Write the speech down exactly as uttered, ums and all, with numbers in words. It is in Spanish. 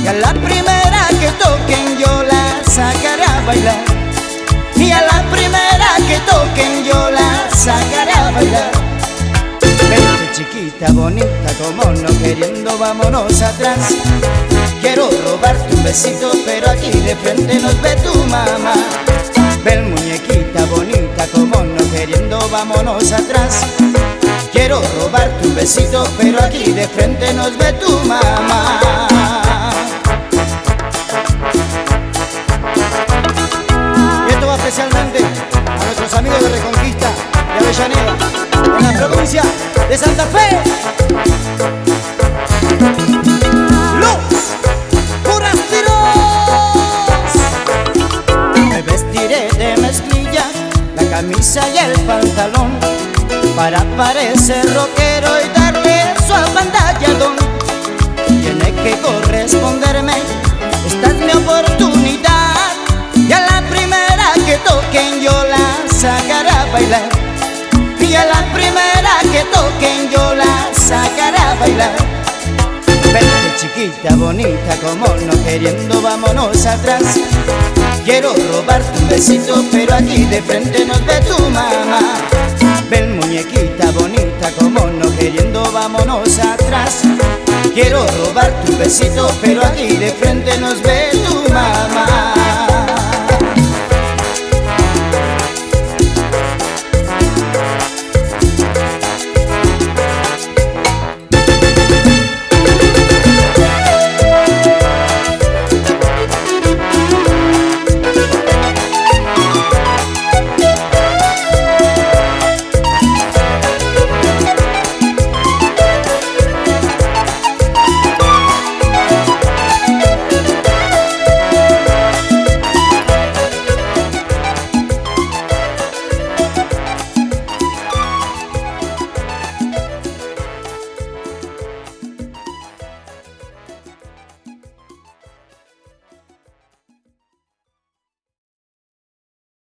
Y a la primera que toquen yo la sacaré a bailar. Y a la primera que toquen yo la sacaré a bailar. Vente chiquita, bonita, como no queriendo, vámonos atrás. Quiero robarte un besito, pero aquí de frente nos ve tu mamá. Ven muñequita bonita, como no queriendo, vámonos atrás. Quiero robarte un besito, pero aquí de frente nos ve tu mamá. Y esto va especialmente a nuestros amigos de Reconquista de Avellaneda, en la provincia de Santa Fe. ¡Los forasteros! Me vestiré de mezclilla, la camisa y el pantalón, para parecer rockero y darle su apantallado. Tiene que corresponderme, esta es mi oportunidad. Y a la primera que toquen yo la sacaré a bailar. Y a la primera que toquen yo la sacaré a bailar. Vente chiquita, bonita, como no queriendo, vámonos atrás. Quiero robarte un besito, pero aquí de frente nos ve tu mamá. Ven muñequita bonita, como no queriendo, vámonos atrás. Quiero robarte un besito, pero aquí de frente nos ve tu mamá.